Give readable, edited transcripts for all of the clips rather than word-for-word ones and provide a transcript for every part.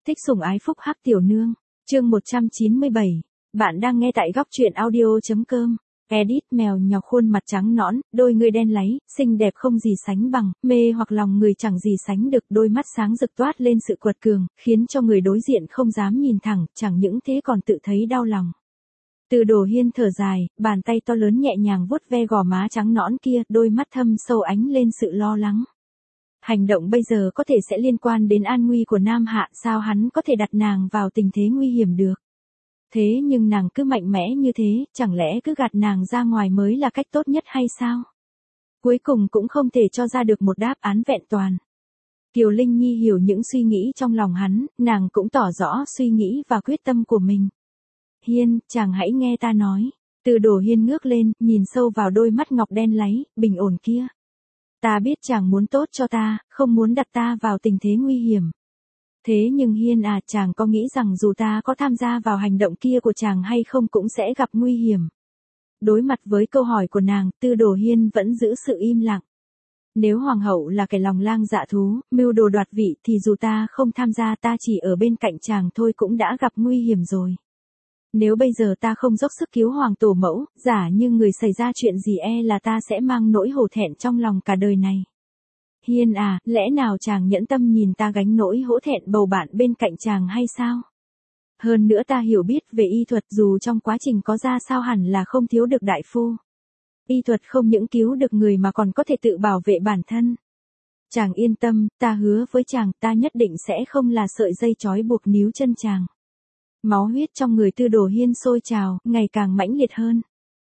Thích sủng ái phúc hắc tiểu nương. Chương 197. Bạn đang nghe tại góc truyện audio.com. Edit mèo nhỏ khuôn mặt trắng nõn, đôi người đen láy, xinh đẹp không gì sánh bằng, mê hoặc lòng người chẳng gì sánh được, đôi mắt sáng rực toát lên sự quật cường, khiến cho người đối diện không dám nhìn thẳng, chẳng những thế còn tự thấy đau lòng. Từ Đồ Hiên thở dài, bàn tay to lớn nhẹ nhàng vuốt ve gò má trắng nõn kia, đôi mắt thâm sâu ánh lên sự lo lắng. Hành động bây giờ có thể sẽ liên quan đến an nguy của Nam Hạ, sao hắn có thể đặt nàng vào tình thế nguy hiểm được. Thế nhưng nàng cứ mạnh mẽ như thế, chẳng lẽ cứ gạt nàng ra ngoài mới là cách tốt nhất hay sao? Cuối cùng cũng không thể cho ra được một đáp án vẹn toàn. Kiều Linh Nhi hiểu những suy nghĩ trong lòng hắn, nàng cũng tỏ rõ suy nghĩ và quyết tâm của mình. Hiên, chàng hãy nghe ta nói. Từ Đồ Hiên ngước lên, nhìn sâu vào đôi mắt ngọc đen láy, bình ổn kia. Ta biết chàng muốn tốt cho ta, không muốn đặt ta vào tình thế nguy hiểm. Thế nhưng Hiên à, chàng có nghĩ rằng dù ta có tham gia vào hành động kia của chàng hay không cũng sẽ gặp nguy hiểm. Đối mặt với câu hỏi của nàng, Từ Đồ Hiên vẫn giữ sự im lặng. Nếu hoàng hậu là kẻ lòng lang dạ thú, mưu đồ đoạt vị thì dù ta không tham gia, ta chỉ ở bên cạnh chàng thôi cũng đã gặp nguy hiểm rồi. Nếu bây giờ ta không dốc sức cứu hoàng tổ mẫu, giả như người xảy ra chuyện gì là ta sẽ mang nỗi hổ thẹn trong lòng cả đời này. Hiên à, lẽ nào chàng nhẫn tâm nhìn ta gánh nỗi hổ thẹn bầu bạn bên cạnh chàng hay sao? Hơn nữa ta hiểu biết về y thuật, dù trong quá trình có ra sao hẳn là không thiếu được đại phu. Y thuật không những cứu được người mà còn có thể tự bảo vệ bản thân. Chàng yên tâm, ta hứa với chàng, ta nhất định sẽ không là sợi dây trói buộc níu chân chàng. Máu huyết trong người Từ Đồ Hiên sôi trào, ngày càng mãnh liệt hơn.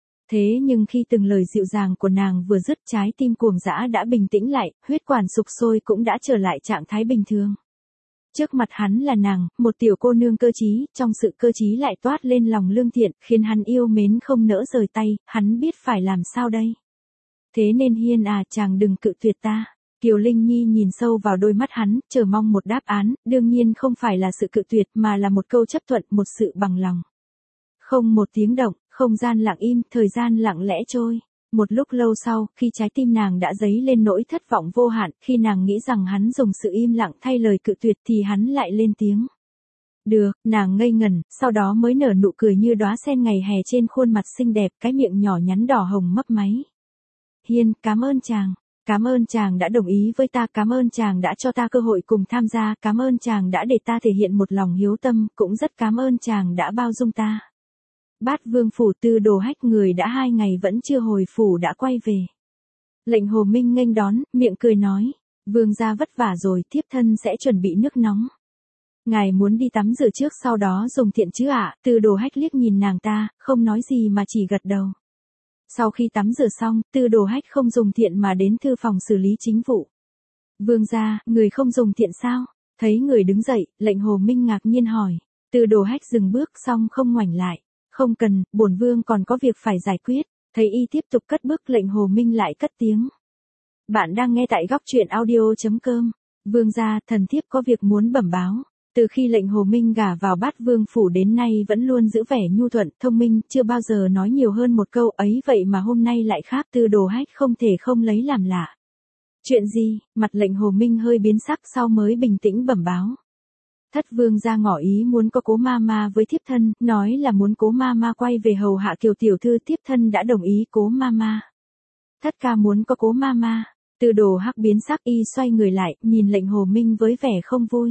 Thế nhưng khi từng lời dịu dàng của nàng vừa dứt, trái tim cuồng dã đã bình tĩnh lại, huyết quản sục sôi cũng đã trở lại trạng thái bình thường. Trước mặt hắn là nàng, một tiểu cô nương cơ trí, trong sự cơ trí lại toát lên lòng lương thiện, khiến hắn yêu mến không nỡ rời tay, hắn biết phải làm sao đây. Thế nên Hiên à, chàng đừng cự tuyệt ta. Kiều Linh Nhi nhìn sâu vào đôi mắt hắn, chờ mong một đáp án, đương nhiên không phải là sự cự tuyệt mà là một câu chấp thuận, một sự bằng lòng. Không một tiếng động, không gian lặng im, thời gian lặng lẽ trôi. Một lúc lâu sau, khi trái tim nàng đã dấy lên nỗi thất vọng vô hạn, khi nàng nghĩ rằng hắn dùng sự im lặng thay lời cự tuyệt thì hắn lại lên tiếng. Được, nàng ngây ngẩn, sau đó mới nở nụ cười như đóa sen ngày hè trên khuôn mặt xinh đẹp, cái miệng nhỏ nhắn đỏ hồng mấp máy. Hiên, cảm ơn chàng. Cảm ơn chàng đã đồng ý với ta, cảm ơn chàng đã cho ta cơ hội cùng tham gia, cảm ơn chàng đã để ta thể hiện một lòng hiếu tâm, cũng rất cảm ơn chàng đã bao dung ta. Bát Vương phủ Từ Đồ Hách người đã 2 ngày vẫn chưa hồi phủ đã quay về. Lệnh Hồ Minh nghênh đón, miệng cười nói, vương gia vất vả rồi, thiếp thân sẽ chuẩn bị nước nóng. Ngài muốn đi tắm rửa trước sau đó dùng thiện chứ ạ? Từ Đồ Hách liếc nhìn nàng ta, không nói gì mà chỉ gật đầu. Sau khi tắm rửa xong, Từ Đồ Hách không dùng thiện mà đến thư phòng xử lý chính vụ. Vương gia, người không dùng thiện sao? Thấy người đứng dậy, lệnh Hồ Minh ngạc nhiên hỏi. Từ Đồ Hách dừng bước xong không ngoảnh lại. Không cần, bổn vương còn có việc phải giải quyết. Thấy y tiếp tục cất bước, lệnh Hồ Minh lại cất tiếng. Bạn đang nghe tại góc truyện audio.com. Vương gia, thần thiếp có việc muốn bẩm báo. Từ khi lệnh Hồ Minh gả vào Bát Vương phủ đến nay vẫn luôn giữ vẻ nhu thuận, thông minh, chưa bao giờ nói nhiều hơn một câu ấy, vậy mà hôm nay lại khác. Từ Đồ Hách không thể không lấy làm lạ. Chuyện gì? Mặt lệnh Hồ Minh hơi biến sắc, sau mới bình tĩnh bẩm báo. Thất vương gia ngỏ ý muốn có Cố ma ma với thiếp thân, nói là muốn Cố ma ma quay về hầu hạ Kiều tiểu thư, thiếp thân đã đồng ý. Cố ma ma. Thất ca muốn có Cố ma ma. Từ Đồ Hắc biến sắc, y xoay người lại, nhìn lệnh Hồ Minh với vẻ không vui.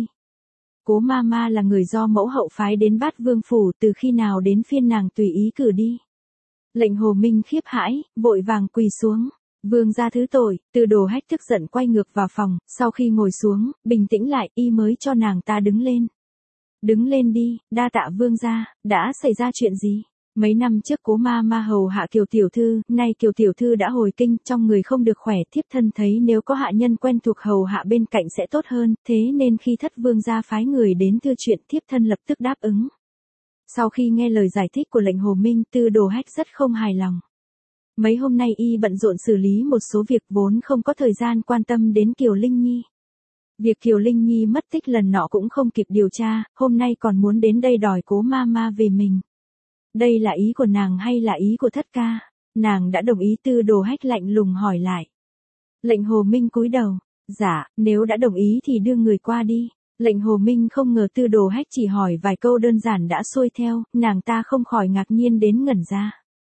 Cố ma ma là người do mẫu hậu phái đến Bát Vương phủ, từ khi nào đến phiên nàng tùy ý cử đi. Lệnh Hồ Minh khiếp hãi, vội vàng quỳ xuống. Vương gia thứ tội. Từ Đồ Hách tức giận quay ngược vào phòng, sau khi ngồi xuống, bình tĩnh lại, y mới cho nàng ta đứng lên. Đứng lên đi, đa tạ vương gia. Đã xảy ra chuyện gì? Mấy năm trước Cố ma ma hầu hạ Kiều tiểu thư, nay Kiều tiểu thư đã hồi kinh, trong người không được khỏe, thiếp thân thấy nếu có hạ nhân quen thuộc hầu hạ bên cạnh sẽ tốt hơn, thế nên khi thất vương gia phái người đến thưa chuyện, thiếp thân lập tức đáp ứng. Sau khi nghe lời giải thích của lệnh Hồ Minh, Từ Đồ Hách rất không hài lòng. Mấy hôm nay y bận rộn xử lý một số việc, vốn không có thời gian quan tâm đến Kiều Linh Nhi. Việc Kiều Linh Nhi mất tích lần nọ cũng không kịp điều tra, hôm nay còn muốn đến đây đòi Cố ma ma về mình. Đây là ý của nàng hay là ý của thất ca? Nàng đã đồng ý? Từ Đồ Hách lạnh lùng hỏi lại. Lệnh Hồ Minh cúi đầu. Dạ, nếu đã đồng ý thì đưa người qua đi. Lệnh Hồ Minh không ngờ Tư Đồ Hách chỉ hỏi vài câu đơn giản đã xuôi theo, nàng ta không khỏi ngạc nhiên đến ngẩn ra.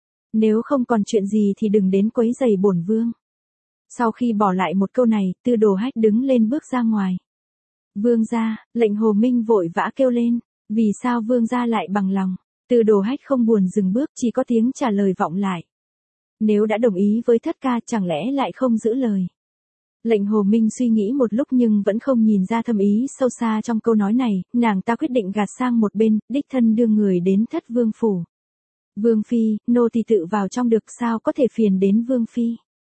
Nếu không còn chuyện gì thì đừng đến quấy rầy bổn vương. Sau khi bỏ lại một câu này, Tư Đồ Hách đứng lên bước ra ngoài. Vương gia, Lệnh Hồ Minh vội vã kêu lên, vì sao vương gia lại bằng lòng? Tư Đồ Hách không buồn dừng bước, chỉ có tiếng trả lời vọng lại. Nếu đã đồng ý với thất ca chẳng lẽ lại không giữ lời? Lệnh Hồ Minh suy nghĩ một lúc nhưng vẫn không nhìn ra thâm ý sâu xa trong câu nói này, nàng ta quyết định gạt sang một bên, đích thân đưa người đến thất vương phủ. Vương phi, nô tỳ tự vào trong được, sao có thể phiền đến vương phi?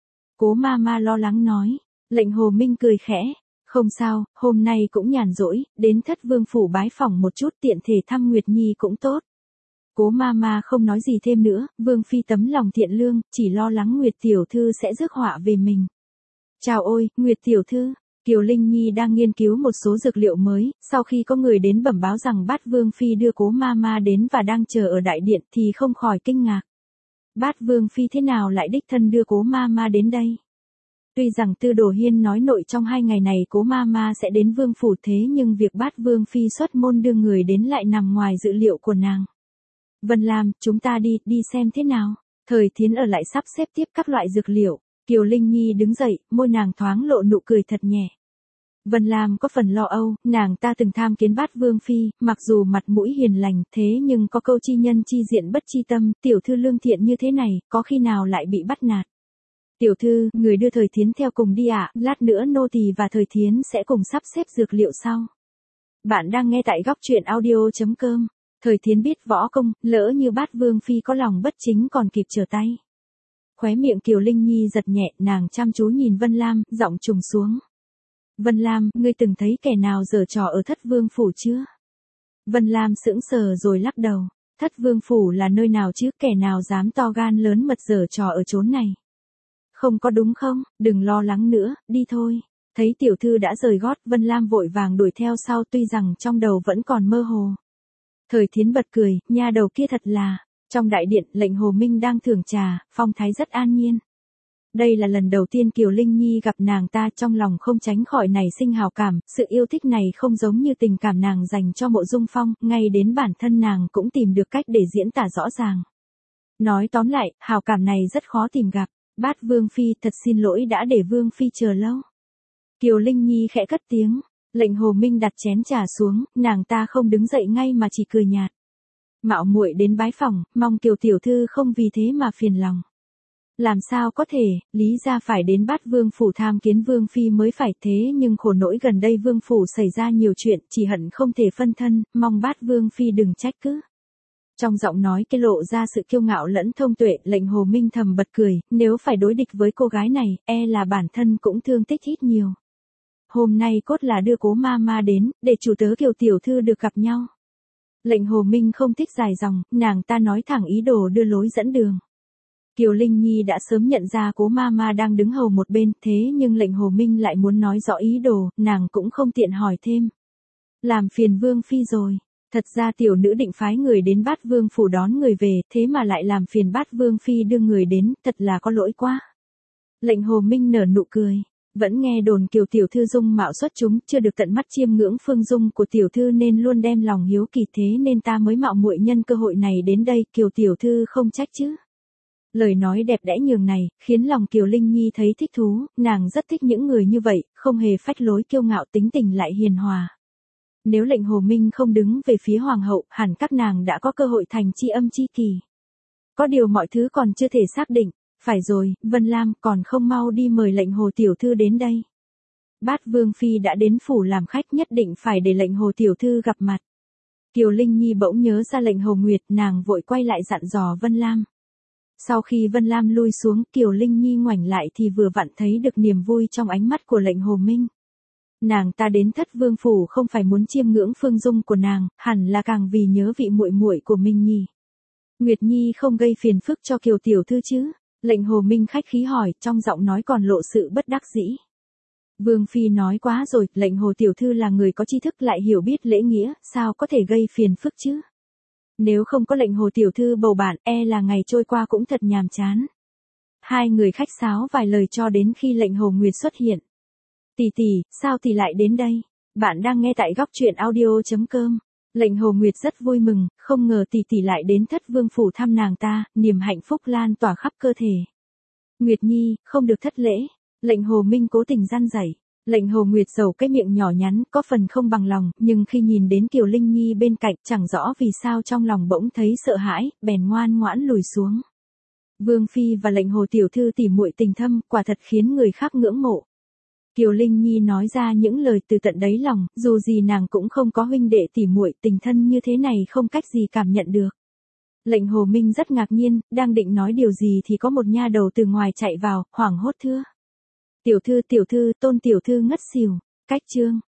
Cố ma ma lo lắng nói. Lệnh Hồ Minh cười khẽ. Không sao, hôm nay cũng nhàn rỗi, đến thất vương phủ bái phỏng một chút, tiện thể thăm Nguyệt Nhi cũng tốt. Cố ma ma không nói gì thêm nữa, vương phi tấm lòng thiện lương, chỉ lo lắng Nguyệt tiểu thư sẽ rước họa về mình. Chào ôi, Nguyệt tiểu thư. Kiều Linh Nhi đang nghiên cứu một số dược liệu mới, sau khi có người đến bẩm báo rằng Bát Vương phi đưa Cố ma ma đến và đang chờ ở đại điện thì không khỏi kinh ngạc. Bát Vương phi thế nào lại đích thân đưa Cố ma ma đến đây? Tuy rằng Tư Đồ Hiên nói nội trong 2 ngày này Cố ma ma sẽ đến vương phủ, thế nhưng việc Bát Vương phi xuất môn đưa người đến lại nằm ngoài dự liệu của nàng. Vân Lam, chúng ta đi xem thế nào. Thời Thiến ở lại sắp xếp tiếp các loại dược liệu. Kiều Linh Nhi đứng dậy, môi nàng thoáng lộ nụ cười thật nhẹ. Vân Lam có phần lo âu, nàng ta từng tham kiến Bát Vương phi, mặc dù mặt mũi hiền lành, thế nhưng có câu chi nhân chi diện bất chi tâm, tiểu thư lương thiện như thế này, có khi nào lại bị bắt nạt. Tiểu thư, người đưa Thời Thiến theo cùng đi ạ, lát nữa nô tỳ và Thời Thiến sẽ cùng sắp xếp dược liệu sau. Bạn đang nghe tại góc truyện audio.com. Thời Thiến biết võ công, lỡ như Bát Vương phi có lòng bất chính còn kịp trở tay. Khóe miệng Kiều Linh Nhi giật nhẹ, nàng chăm chú nhìn Vân Lam, giọng trùng xuống. Vân Lam, ngươi từng thấy kẻ nào giở trò ở thất vương phủ chưa? Vân Lam sững sờ rồi lắc đầu. Thất vương phủ là nơi nào chứ, kẻ nào dám to gan lớn mật giở trò ở chốn này? Không có đúng không, đừng lo lắng nữa, đi thôi. Thấy tiểu thư đã rời gót, Vân Lam vội vàng đuổi theo sau, tuy rằng trong đầu vẫn còn mơ hồ. Thời Thiến bật cười, nha đầu kia thật là. Trong đại điện, Lệnh Hồ Minh đang thưởng trà, phong thái rất an nhiên. Đây là lần đầu tiên Kiều Linh Nhi gặp nàng ta, trong lòng không tránh khỏi nảy sinh hào cảm, sự yêu thích này không giống như tình cảm nàng dành cho Mộ Dung Phong, ngay đến bản thân nàng cũng tìm được cách để diễn tả rõ ràng. Nói tóm lại, hào cảm này rất khó tìm gặp. Bát Vương phi, thật xin lỗi đã để Vương phi chờ lâu. Kiều Linh Nhi khẽ cất tiếng. Lệnh Hồ Minh đặt chén trà xuống, nàng ta không đứng dậy ngay mà chỉ cười nhạt. Mạo muội đến bái phỏng, mong Kiều tiểu thư không vì thế mà phiền lòng. Làm sao có thể, lý ra phải đến Bát Vương phủ tham kiến Vương phi mới phải, thế nhưng khổ nỗi gần đây Vương phủ xảy ra nhiều chuyện, chỉ hận không thể phân thân, mong Bát Vương phi đừng trách cứ. Trong giọng nói kia lộ ra sự kiêu ngạo lẫn thông tuệ, Lệnh Hồ Minh thầm bật cười, nếu phải đối địch với cô gái này, e là bản thân cũng thương tích ít nhiều. Hôm nay cốt là đưa Cố ma ma đến, để chủ tớ Kiều tiểu thư được gặp nhau. Lệnh Hồ Minh không thích dài dòng, nàng ta nói thẳng ý đồ đưa lối dẫn đường. Kiều Linh Nhi đã sớm nhận ra Cố ma ma đang đứng hầu một bên, thế nhưng Lệnh Hồ Minh lại muốn nói rõ ý đồ, nàng cũng không tiện hỏi thêm. Làm phiền Vương phi rồi. Thật ra tiểu nữ định phái người đến Bát Vương phủ đón người về, thế mà lại làm phiền Bát Vương phi đưa người đến, thật là có lỗi quá. Lệnh Hồ Minh nở nụ cười. Vẫn nghe đồn Kiều tiểu thư dung mạo xuất chúng, chưa được tận mắt chiêm ngưỡng phương dung của tiểu thư nên luôn đem lòng hiếu kỳ, thế nên ta mới mạo muội nhân cơ hội này đến đây, Kiều tiểu thư không trách chứ. Lời nói đẹp đẽ nhường này, khiến lòng Kiều Linh Nhi thấy thích thú, nàng rất thích những người như vậy, không hề phách lối kiêu ngạo, tính tình lại hiền hòa. Nếu Lệnh Hồ Minh không đứng về phía hoàng hậu, hẳn các nàng đã có cơ hội thành tri âm tri kỷ. Có điều mọi thứ còn chưa thể xác định. Phải rồi, Vân Lam, còn không mau đi mời Lệnh Hồ tiểu thư đến đây. Bát Vương phi đã đến phủ làm khách, nhất định phải để Lệnh Hồ tiểu thư gặp mặt. Kiều Linh Nhi bỗng nhớ ra Lệnh Hồ Nguyệt, nàng vội quay lại dặn dò Vân Lam. Sau khi Vân Lam lui xuống, Kiều Linh Nhi ngoảnh lại thì vừa vặn thấy được niềm vui trong ánh mắt của Lệnh Hồ Minh. Nàng ta đến thất vương phủ không phải muốn chiêm ngưỡng phương dung của nàng, hẳn là càng vì nhớ vị muội muội của mình nhỉ. Nguyệt Nhi không gây phiền phức cho Kiều tiểu thư chứ? Lệnh Hồ Minh khách khí hỏi, trong giọng nói còn lộ sự bất đắc dĩ. Vương phi nói quá rồi, Lệnh Hồ tiểu thư là người có tri thức lại hiểu biết lễ nghĩa, sao có thể gây phiền phức chứ? Nếu không có Lệnh Hồ tiểu thư bầu bạn, e là ngày trôi qua cũng thật nhàm chán. Hai người khách sáo vài lời cho đến khi Lệnh Hồ Nguyệt xuất hiện. Tỷ tỷ, sao tỷ lại đến đây? Bạn đang nghe tại góc truyện audio.com. Lệnh Hồ Nguyệt rất vui mừng, không ngờ tỷ tỷ lại đến Thất Vương phủ thăm nàng ta, niềm hạnh phúc lan tỏa khắp cơ thể. Nguyệt Nhi, không được thất lễ. Lệnh Hồ Minh cố tình răn dạy. Lệnh Hồ Nguyệt dầu cái miệng nhỏ nhắn, có phần không bằng lòng, nhưng khi nhìn đến Kiều Linh Nhi bên cạnh, chẳng rõ vì sao trong lòng bỗng thấy sợ hãi, bèn ngoan ngoãn lùi xuống. Vương Phi và Lệnh Hồ tiểu thư tỉ muội tình thâm, quả thật khiến người khác ngưỡng mộ. Kiều Linh Nhi nói ra những lời từ tận đáy lòng, dù gì nàng cũng không có huynh đệ tỉ muội tình thân như thế này không cách gì cảm nhận được. Lệnh Hồ Minh rất ngạc nhiên, đang định nói điều gì thì có một nha đầu từ ngoài chạy vào, hoảng hốt thưa. Tiểu thư, Tôn tiểu thư ngất xỉu. Cách chương.